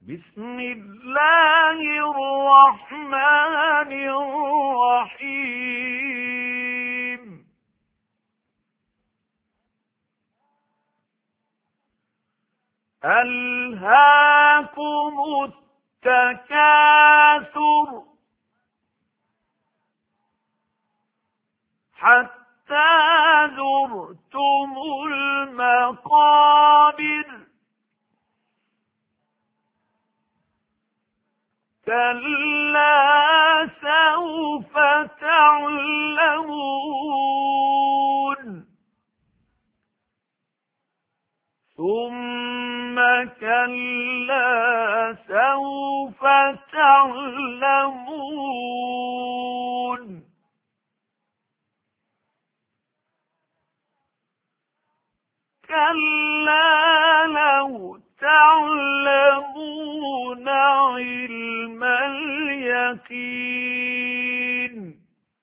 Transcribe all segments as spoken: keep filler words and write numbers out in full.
بسم الله الرحمن الرحيم ألهاكم التكاثر حتى زرتم المقابر كلا سوف تعلمون ثم كلا سوف تعلمون كلا لو تعلمون علم اليقين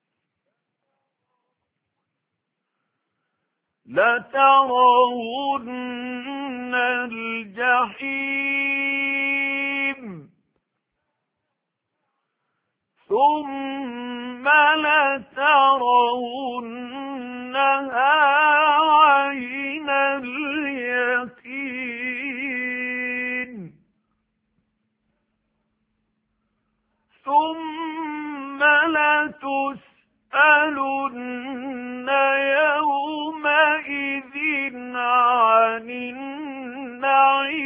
لترون الجحيم ثم لترونها عين اليقين ثم لتسألن يومئذ عن النعيم